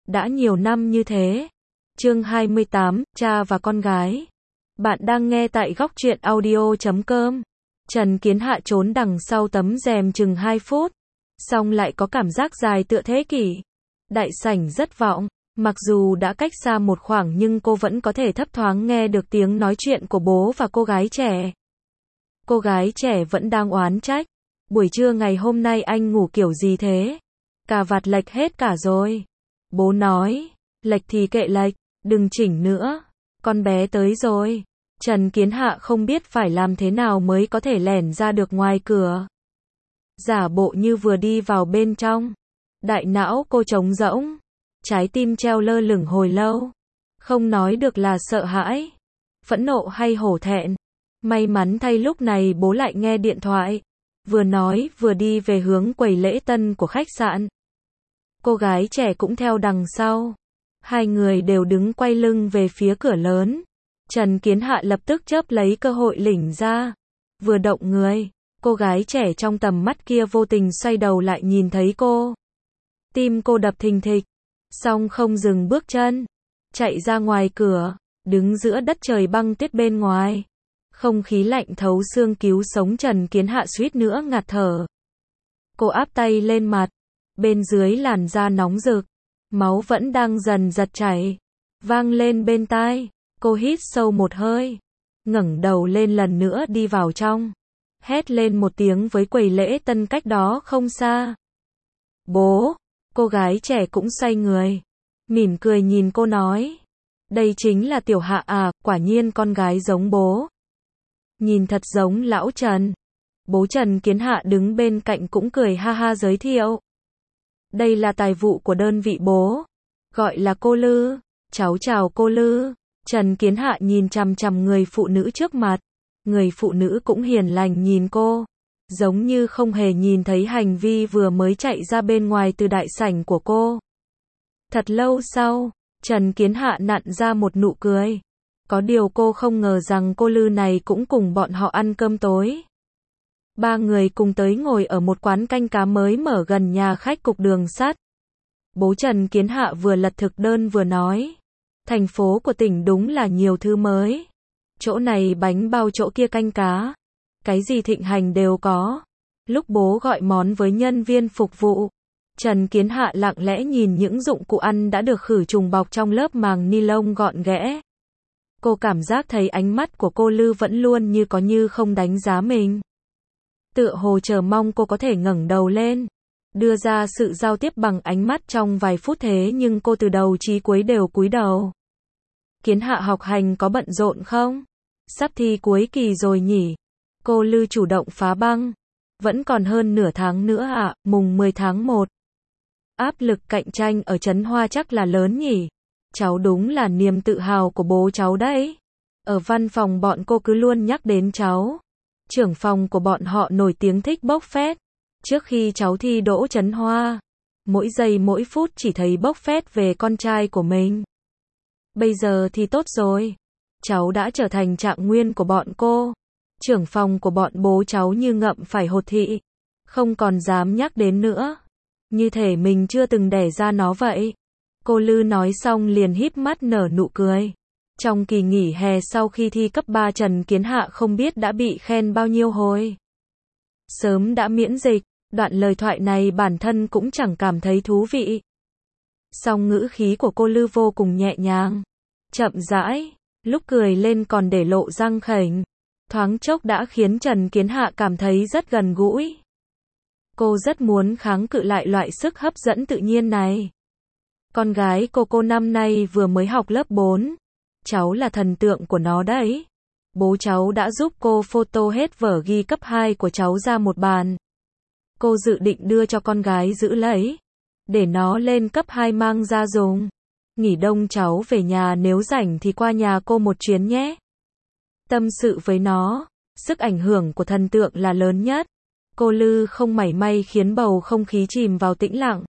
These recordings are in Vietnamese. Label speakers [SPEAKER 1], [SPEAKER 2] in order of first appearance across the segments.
[SPEAKER 1] đã nhiều năm như thế. Chương 28, cha và con gái. Bạn đang nghe tại góc truyện audio.com. Trần Kiến Hạ trốn đằng sau tấm rèm chừng 2 phút, xong lại có cảm giác dài tựa thế kỷ. Đại sảnh rất vọng, mặc dù đã cách xa một khoảng nhưng cô vẫn có thể thấp thoáng nghe được tiếng nói chuyện của bố và cô gái trẻ. Cô gái trẻ vẫn đang oán trách. Buổi trưa ngày hôm nay anh ngủ kiểu gì thế? Cà vạt lệch hết cả rồi. Bố nói, lệch thì kệ lệch, đừng chỉnh nữa. Con bé tới rồi. Trần Kiến Hạ không biết phải làm thế nào mới có thể lẻn ra được ngoài cửa. Giả bộ như vừa đi vào bên trong. Đại não cô trống rỗng. Trái tim treo lơ lửng hồi lâu. Không nói được là sợ hãi, phẫn nộ hay hổ thẹn. May mắn thay lúc này bố lại nghe điện thoại. Vừa nói vừa đi về hướng quầy lễ tân của khách sạn. Cô gái trẻ cũng theo đằng sau. Hai người đều đứng quay lưng về phía cửa lớn. Trần Kiến Hạ lập tức chớp lấy cơ hội lỉnh ra. Vừa động người, cô gái trẻ trong tầm mắt kia vô tình xoay đầu lại nhìn thấy cô. Tim cô đập thình thịch, song không dừng bước chân. Chạy ra ngoài cửa, đứng giữa đất trời băng tuyết bên ngoài. Không khí lạnh thấu xương cứu sống Trần Kiến Hạ suýt nữa ngạt thở. Cô áp tay lên mặt. Bên dưới làn da nóng rực. Máu vẫn đang dần giật chảy. Vang lên bên tai. Cô hít sâu một hơi. Ngẩng đầu lên lần nữa đi vào trong. Hét lên một tiếng với quầy lễ tân cách đó không xa. Bố! Cô gái trẻ cũng xoay người. Mỉm cười nhìn cô nói. Đây chính là Tiểu Hạ à, quả nhiên con gái giống bố. Nhìn thật giống lão Trần. Bố Trần Kiến Hạ đứng bên cạnh cũng cười ha ha giới thiệu. Đây là tài vụ của đơn vị bố. Gọi là cô Lư. Cháu chào cô Lư. Trần Kiến Hạ nhìn chằm chằm người phụ nữ trước mặt. Người phụ nữ cũng hiền lành nhìn cô. Giống như không hề nhìn thấy hành vi vừa mới chạy ra bên ngoài từ đại sảnh của cô. Thật lâu sau, Trần Kiến Hạ nặn ra một nụ cười. Có điều cô không ngờ rằng cô Lư này cũng cùng bọn họ ăn cơm tối. Ba người cùng tới ngồi ở một quán canh cá mới mở gần nhà khách cục đường sắt. Bố Trần Kiến Hạ vừa lật thực đơn vừa nói. Thành phố của tỉnh đúng là nhiều thứ mới. Chỗ này bánh bao chỗ kia canh cá. Cái gì thịnh hành đều có. Lúc bố gọi món với nhân viên phục vụ, Trần Kiến Hạ lặng lẽ nhìn những dụng cụ ăn đã được khử trùng bọc trong lớp màng ni lông gọn ghẽ. Cô cảm giác thấy ánh mắt của cô Lư vẫn luôn như có như không đánh giá mình. Tựa hồ chờ mong cô có thể ngẩng đầu lên, đưa ra sự giao tiếp bằng ánh mắt trong vài phút thế nhưng cô từ đầu chí cuối đều cúi đầu. Kiến Hạ học hành có bận rộn không? Sắp thi cuối kỳ rồi nhỉ? Cô Lư chủ động phá băng. Vẫn còn hơn nửa tháng nữa ạ, mùng 10 tháng 1. Áp lực cạnh tranh ở Trấn Hoa chắc là lớn nhỉ? Cháu đúng là niềm tự hào của bố cháu đấy. Ở văn phòng bọn cô cứ luôn nhắc đến cháu. Trưởng phòng của bọn họ nổi tiếng thích bốc phét. Trước khi cháu thi đỗ Trấn Hoa, mỗi giây mỗi phút chỉ thấy bốc phét về con trai của mình. Bây giờ thì tốt rồi. Cháu đã trở thành trạng nguyên của bọn cô. Trưởng phòng của bọn bố cháu như ngậm phải hột thị. Không còn dám nhắc đến nữa. Như thể mình chưa từng đẻ ra nó vậy. Cô Lư nói xong liền híp mắt nở nụ cười. Trong kỳ nghỉ hè sau khi thi cấp 3 Trần Kiến Hạ không biết đã bị khen bao nhiêu hồi. Sớm đã miễn dịch, đoạn lời thoại này bản thân cũng chẳng cảm thấy thú vị. Song ngữ khí của cô Lư vô cùng nhẹ nhàng, chậm rãi, lúc cười lên còn để lộ răng khểnh. Thoáng chốc đã khiến Trần Kiến Hạ cảm thấy rất gần gũi. Cô rất muốn kháng cự lại loại sức hấp dẫn tự nhiên này. Con gái cô năm nay vừa mới học lớp 4. Cháu là thần tượng của nó đấy. Bố cháu đã giúp cô photo hết vở ghi cấp 2 của cháu ra một bàn. Cô dự định đưa cho con gái giữ lấy. Để nó lên cấp 2 mang ra dùng. Nghỉ đông cháu về nhà nếu rảnh thì qua nhà cô một chuyến nhé. Tâm sự với nó, sức ảnh hưởng của thần tượng là lớn nhất. Cô Lư không mảy may khiến bầu không khí chìm vào tĩnh lặng.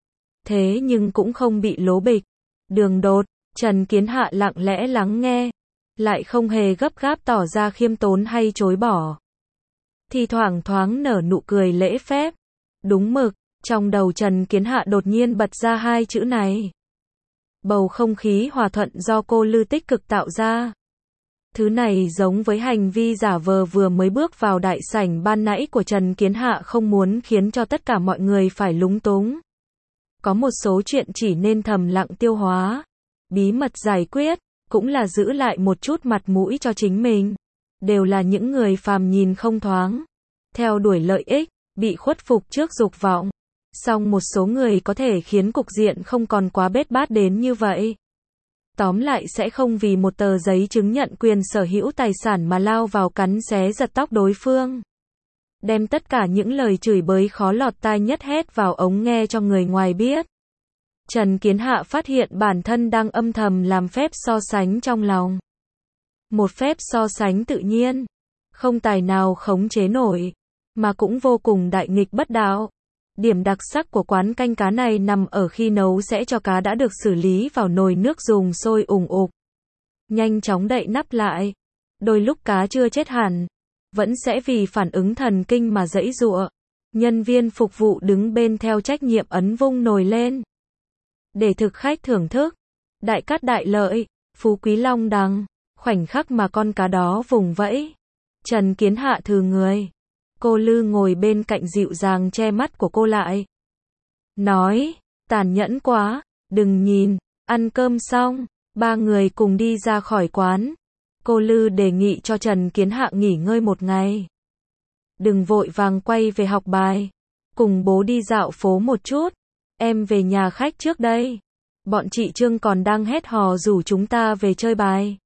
[SPEAKER 1] Thế nhưng cũng không bị lố bịch. Đường đột, Trần Kiến Hạ lặng lẽ lắng nghe. Lại không hề gấp gáp tỏ ra khiêm tốn hay chối bỏ. Thì thoảng thoáng nở nụ cười lễ phép. Đúng mực, trong đầu Trần Kiến Hạ đột nhiên bật ra hai chữ này. bầu không khí hòa thuận do cô Lư tích cực tạo ra. Thứ này giống với hành vi giả vờ vừa mới bước vào đại sảnh ban nãy của Trần Kiến Hạ, không muốn khiến cho tất cả mọi người phải lúng túng. Có một số chuyện chỉ nên thầm lặng tiêu hóa, bí mật giải quyết, cũng là giữ lại một chút mặt mũi cho chính mình. Đều là những người phàm nhìn không thoáng, theo đuổi lợi ích, bị khuất phục trước dục vọng. Song một số người có thể khiến cục diện không còn quá bết bát đến như vậy. Tóm lại sẽ không vì một tờ giấy chứng nhận quyền sở hữu tài sản mà lao vào cắn xé giật tóc đối phương. Đem tất cả những lời chửi bới khó lọt tai nhất hét vào ống nghe cho người ngoài biết. Trần Kiến Hạ phát hiện bản thân đang âm thầm làm phép so sánh trong lòng. Một phép so sánh tự nhiên, không tài nào khống chế nổi, mà cũng vô cùng đại nghịch bất đạo. Điểm đặc sắc của quán canh cá này nằm ở khi nấu sẽ cho cá đã được xử lý vào nồi nước dùng sôi ủng ục. Nhanh chóng đậy nắp lại. Đôi lúc cá chưa chết hẳn, vẫn sẽ vì phản ứng thần kinh mà giãy giụa. Nhân viên phục vụ đứng bên theo trách nhiệm ấn vung nồi lên. Để thực khách thưởng thức. Đại cát đại lợi, phú quý long đằng. Khoảnh khắc mà con cá đó vùng vẫy, Trần Kiến Hạ thừ người. Cô Lư ngồi bên cạnh dịu dàng che mắt của cô lại. Nói, tàn nhẫn quá, đừng nhìn, ăn cơm xong, ba người cùng đi ra khỏi quán. Cô Lư đề nghị cho Trần Kiến Hạ nghỉ ngơi một ngày. Đừng vội vàng quay về học bài, cùng bố đi dạo phố một chút, em về nhà khách trước đây. Bọn chị Trương còn đang hét hò rủ chúng ta về chơi bài.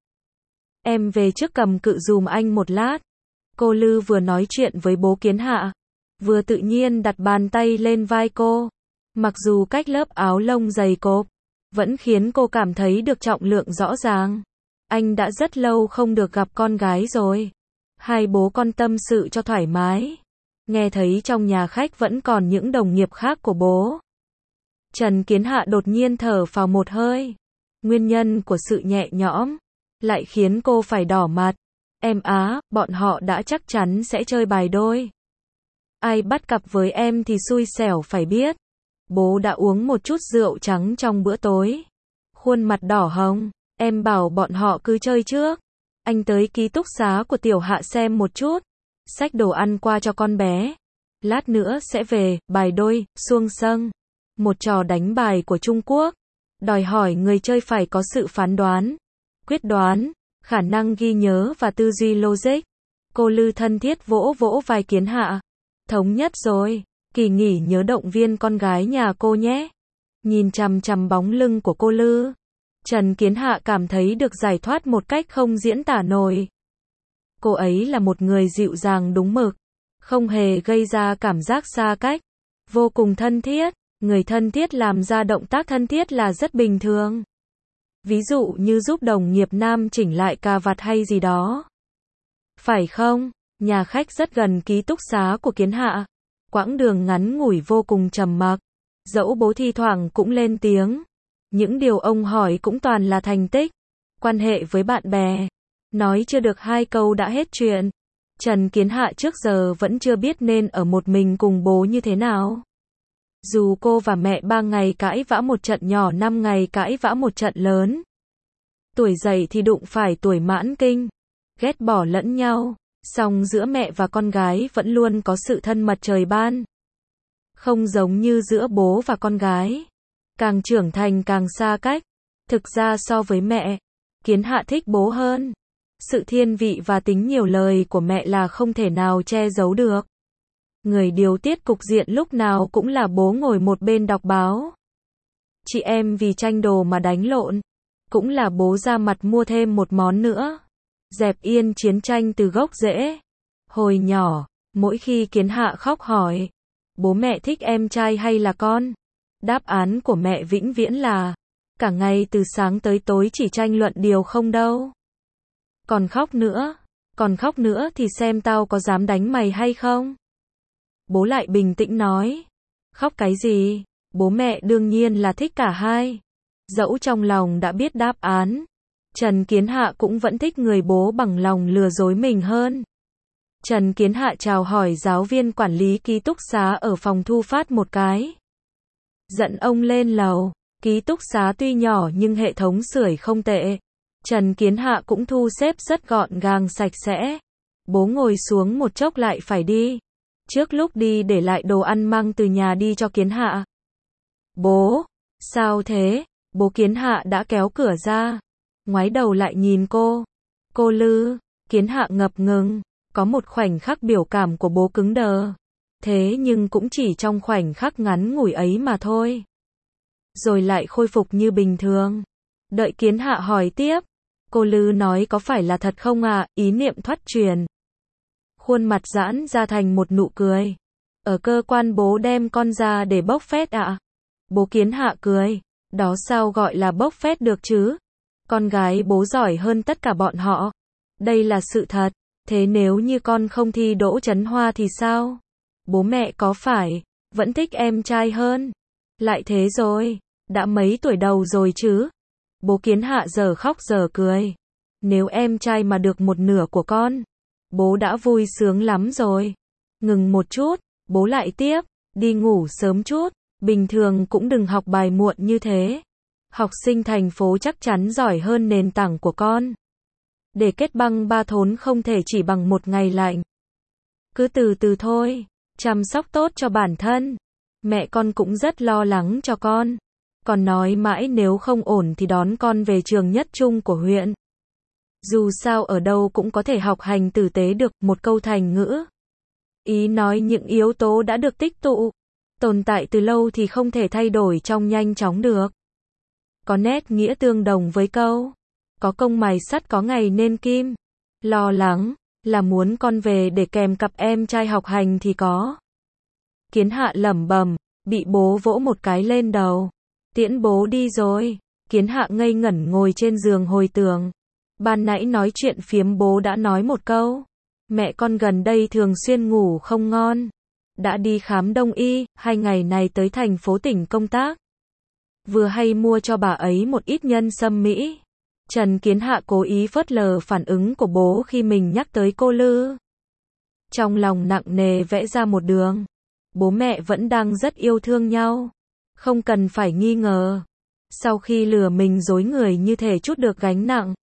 [SPEAKER 1] Em về trước cầm cự dùm anh một lát. Cô Lư vừa nói chuyện với bố Kiến Hạ, vừa tự nhiên đặt bàn tay lên vai cô. Mặc dù cách lớp áo lông dày cộp, vẫn khiến cô cảm thấy được trọng lượng rõ ràng. Anh đã rất lâu không được gặp con gái rồi. Hai bố con tâm sự cho thoải mái. Nghe thấy trong nhà khách vẫn còn những đồng nghiệp khác của bố. Trần Kiến Hạ đột nhiên thở phào một hơi. Nguyên nhân của sự nhẹ nhõm lại khiến cô phải đỏ mặt. Em á, bọn họ đã chắc chắn sẽ chơi bài đôi. Ai bắt cặp với em thì xui xẻo phải biết. Bố đã uống một chút rượu trắng trong bữa tối. Khuôn mặt đỏ hồng. Em bảo bọn họ cứ chơi trước. Anh tới ký túc xá của Tiểu Hạ xem một chút. Xách đồ ăn qua cho con bé. Lát nữa sẽ về, bài đôi, xuông sâng. Một trò đánh bài của Trung Quốc. Đòi hỏi người chơi phải có sự phán đoán, quyết đoán, khả năng ghi nhớ và tư duy logic. Cô Lư thân thiết vỗ vỗ vai Kiến Hạ. Thống nhất rồi, kỳ nghỉ nhớ động viên con gái nhà cô nhé. Nhìn chằm chằm bóng lưng của cô Lư, Trần Kiến Hạ cảm thấy được giải thoát một cách không diễn tả nổi. Cô ấy là một người dịu dàng đúng mực, không hề gây ra cảm giác xa cách, vô cùng thân thiết. Người thân thiết làm ra động tác thân thiết là rất bình thường. Ví dụ như giúp đồng nghiệp nam chỉnh lại cà vạt hay gì đó. Phải không? Nhà khách rất gần ký túc xá của Kiến Hạ. Quãng đường ngắn ngủi vô cùng trầm mặc. Dẫu bố thi thoảng cũng lên tiếng. Những điều ông hỏi cũng toàn là thành tích, quan hệ với bạn bè. Nói chưa được hai câu đã hết chuyện. Trần Kiến Hạ trước giờ vẫn chưa biết nên ở một mình cùng bố như thế nào. Dù cô và mẹ 3 ngày cãi vã một trận nhỏ, 5 ngày cãi vã một trận lớn. Tuổi dậy thì đụng phải tuổi mãn kinh, ghét bỏ lẫn nhau, song giữa mẹ và con gái vẫn luôn có sự thân mật trời ban. Không giống như giữa bố và con gái, càng trưởng thành càng xa cách. Thực ra so với mẹ, Kiến Hạ thích bố hơn. Sự thiên vị và tính nhiều lời của mẹ là không thể nào che giấu được. Người điều tiết cục diện lúc nào cũng là bố ngồi một bên đọc báo. Chị em vì tranh đồ mà đánh lộn, cũng là bố ra mặt mua thêm một món nữa. Dẹp yên chiến tranh từ gốc rễ. Hồi nhỏ, mỗi khi Kiến Hạ khóc hỏi, bố mẹ thích em trai hay là con? Đáp án của mẹ vĩnh viễn là, cả ngày từ sáng tới tối chỉ tranh luận điều không đâu. Còn khóc nữa thì xem tao có dám đánh mày hay không? Bố lại bình tĩnh nói, khóc cái gì? Bố mẹ đương nhiên là thích cả hai. Dẫu trong lòng đã biết đáp án, Trần Kiến Hạ cũng vẫn thích người bố bằng lòng lừa dối mình hơn. Trần Kiến Hạ chào hỏi giáo viên quản lý ký túc xá ở phòng thu phát một cái. Dẫn ông lên lầu, Ký túc xá tuy nhỏ nhưng hệ thống sưởi không tệ. Trần Kiến Hạ cũng thu xếp rất gọn gàng sạch sẽ. Bố ngồi xuống một chốc lại phải đi. Trước lúc đi để lại đồ ăn mang từ nhà đi cho Kiến Hạ. Bố, sao thế? Bố Kiến Hạ đã kéo cửa ra. Ngoái đầu lại nhìn cô. Cô Lư, Kiến Hạ ngập ngừng. Có một khoảnh khắc biểu cảm của bố cứng đờ. Thế nhưng cũng chỉ trong khoảnh khắc ngắn ngủi ấy mà thôi. Rồi lại khôi phục như bình thường. Đợi Kiến Hạ hỏi tiếp. Cô Lư nói có phải là thật không ạ? Ý niệm thoát truyền. Khuôn mặt giãn ra thành một nụ cười. Ở cơ quan bố đem con ra để bốc phét ạ? Bố Kiến Hạ cười. Đó sao gọi là bốc phét được chứ? Con gái bố giỏi hơn tất cả bọn họ. Đây là sự thật. Thế nếu như con không thi đỗ Trấn Hoa thì sao? Bố mẹ có phải vẫn thích em trai hơn? Lại thế rồi. Đã mấy tuổi đầu rồi chứ? Bố Kiến Hạ giờ khóc giờ cười. Nếu em trai mà được một nửa của con, bố đã vui sướng lắm rồi. Ngừng một chút, bố lại tiếp. Đi ngủ sớm chút. Bình thường cũng đừng học bài muộn như thế. Học sinh thành phố chắc chắn giỏi hơn nền tảng của con. Để kết băng ba thốn không thể chỉ bằng một ngày lạnh. Cứ từ từ thôi. Chăm sóc tốt cho bản thân. Mẹ con cũng rất lo lắng cho con. Còn nói mãi nếu không ổn thì đón con về trường nhất trung của huyện. Dù sao ở đâu cũng có thể học hành tử tế được, một câu thành ngữ. Ý nói những yếu tố đã được tích tụ, tồn tại từ lâu thì không thể thay đổi trong nhanh chóng được. Có nét nghĩa tương đồng với câu. Có công mài sắt có ngày nên kim. Lo lắng, là muốn con về để kèm cặp em trai học hành thì có. Kiến Hạ lẩm bẩm, bị bố vỗ một cái lên đầu. Tiễn bố đi rồi. Kiến Hạ ngây ngẩn ngồi trên giường hồi tưởng. Ban nãy nói chuyện phiếm bố đã nói một câu. Mẹ con gần đây thường xuyên ngủ không ngon. Đã đi khám đông y, 2 ngày này tới thành phố tỉnh công tác. Vừa hay mua cho bà ấy một ít nhân sâm Mỹ. Trần Kiến Hạ cố ý phớt lờ phản ứng của bố khi mình nhắc tới cô Lư. Trong lòng nặng nề vẽ ra một đường. Bố mẹ vẫn đang rất yêu thương nhau. Không cần phải nghi ngờ. Sau khi lừa mình dối người như thể chút được gánh nặng.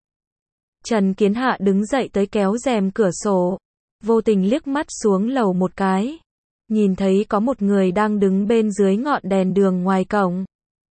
[SPEAKER 1] Trần Kiến Hạ đứng dậy tới kéo rèm cửa sổ. Vô tình liếc mắt xuống lầu một cái. Nhìn thấy có một người đang đứng bên dưới ngọn đèn đường ngoài cổng.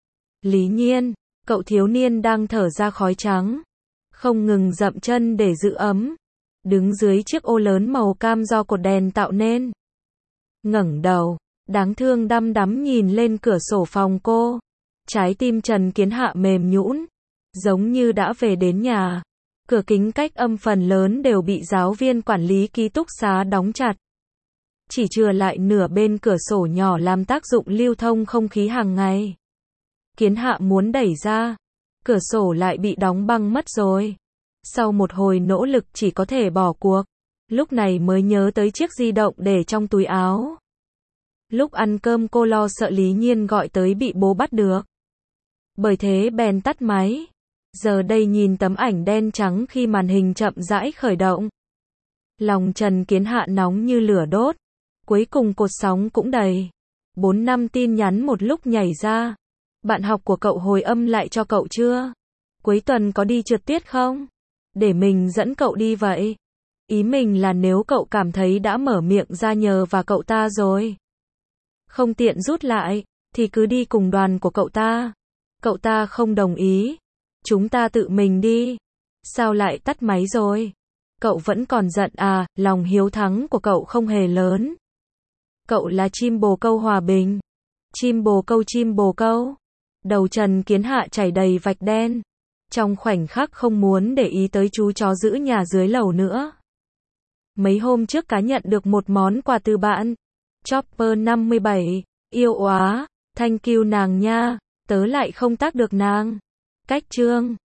[SPEAKER 1] Lý Nhiên, cậu thiếu niên đang thở ra khói trắng. Không ngừng dậm chân để giữ ấm. Đứng dưới chiếc ô lớn màu cam do cột đèn tạo nên. Ngẩng đầu, đáng thương đăm đắm nhìn lên cửa sổ phòng cô. Trái tim Trần Kiến Hạ mềm nhũn, giống như đã về đến nhà. Cửa kính cách âm phần lớn đều bị giáo viên quản lý ký túc xá đóng chặt. Chỉ chừa lại nửa bên cửa sổ nhỏ làm tác dụng lưu thông không khí hàng ngày. Kiến Hạ muốn đẩy ra, cửa sổ lại bị đóng băng mất rồi. Sau một hồi nỗ lực chỉ có thể bỏ cuộc. Lúc này mới nhớ tới chiếc di động để trong túi áo. Lúc ăn cơm cô lo sợ Lý Nhiên gọi tới bị bố bắt được. Bởi thế bèn tắt máy. Giờ đây nhìn tấm ảnh đen trắng khi màn hình chậm rãi khởi động. Lòng Trần Kiến Hạ nóng như lửa đốt. Cuối cùng cột sóng cũng đầy. 4-5 tin nhắn một lúc nhảy ra. Bạn học của cậu hồi âm lại cho cậu chưa? Cuối tuần có đi trượt tuyết không? Để mình dẫn cậu đi vậy. Ý mình là nếu cậu cảm thấy đã mở miệng ra nhờ và cậu ta rồi. Không tiện rút lại, thì cứ đi cùng đoàn của cậu ta. Cậu ta không đồng ý. Chúng ta tự mình đi. Sao lại tắt máy rồi? Cậu vẫn còn giận à? Lòng hiếu thắng của cậu không hề lớn. Cậu là chim bồ câu hòa bình. Chim bồ câu, chim bồ câu. Đầu Trần Kiến Hạ chảy đầy vạch đen. Trong khoảnh khắc không muốn để ý tới chú chó giữ nhà dưới lầu nữa. Mấy hôm trước cá nhận được một món quà từ bạn. Chopper 57. Yêu quá. Thank you nàng nha. Tớ lại không tác được nàng. Cách chương.